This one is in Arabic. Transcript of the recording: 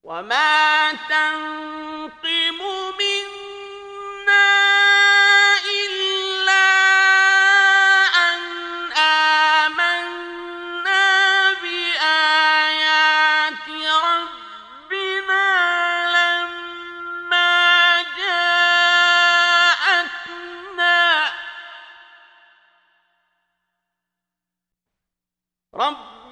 وما تنقم منا إلا أن آمنا بآيات ربنا لما جاءتنا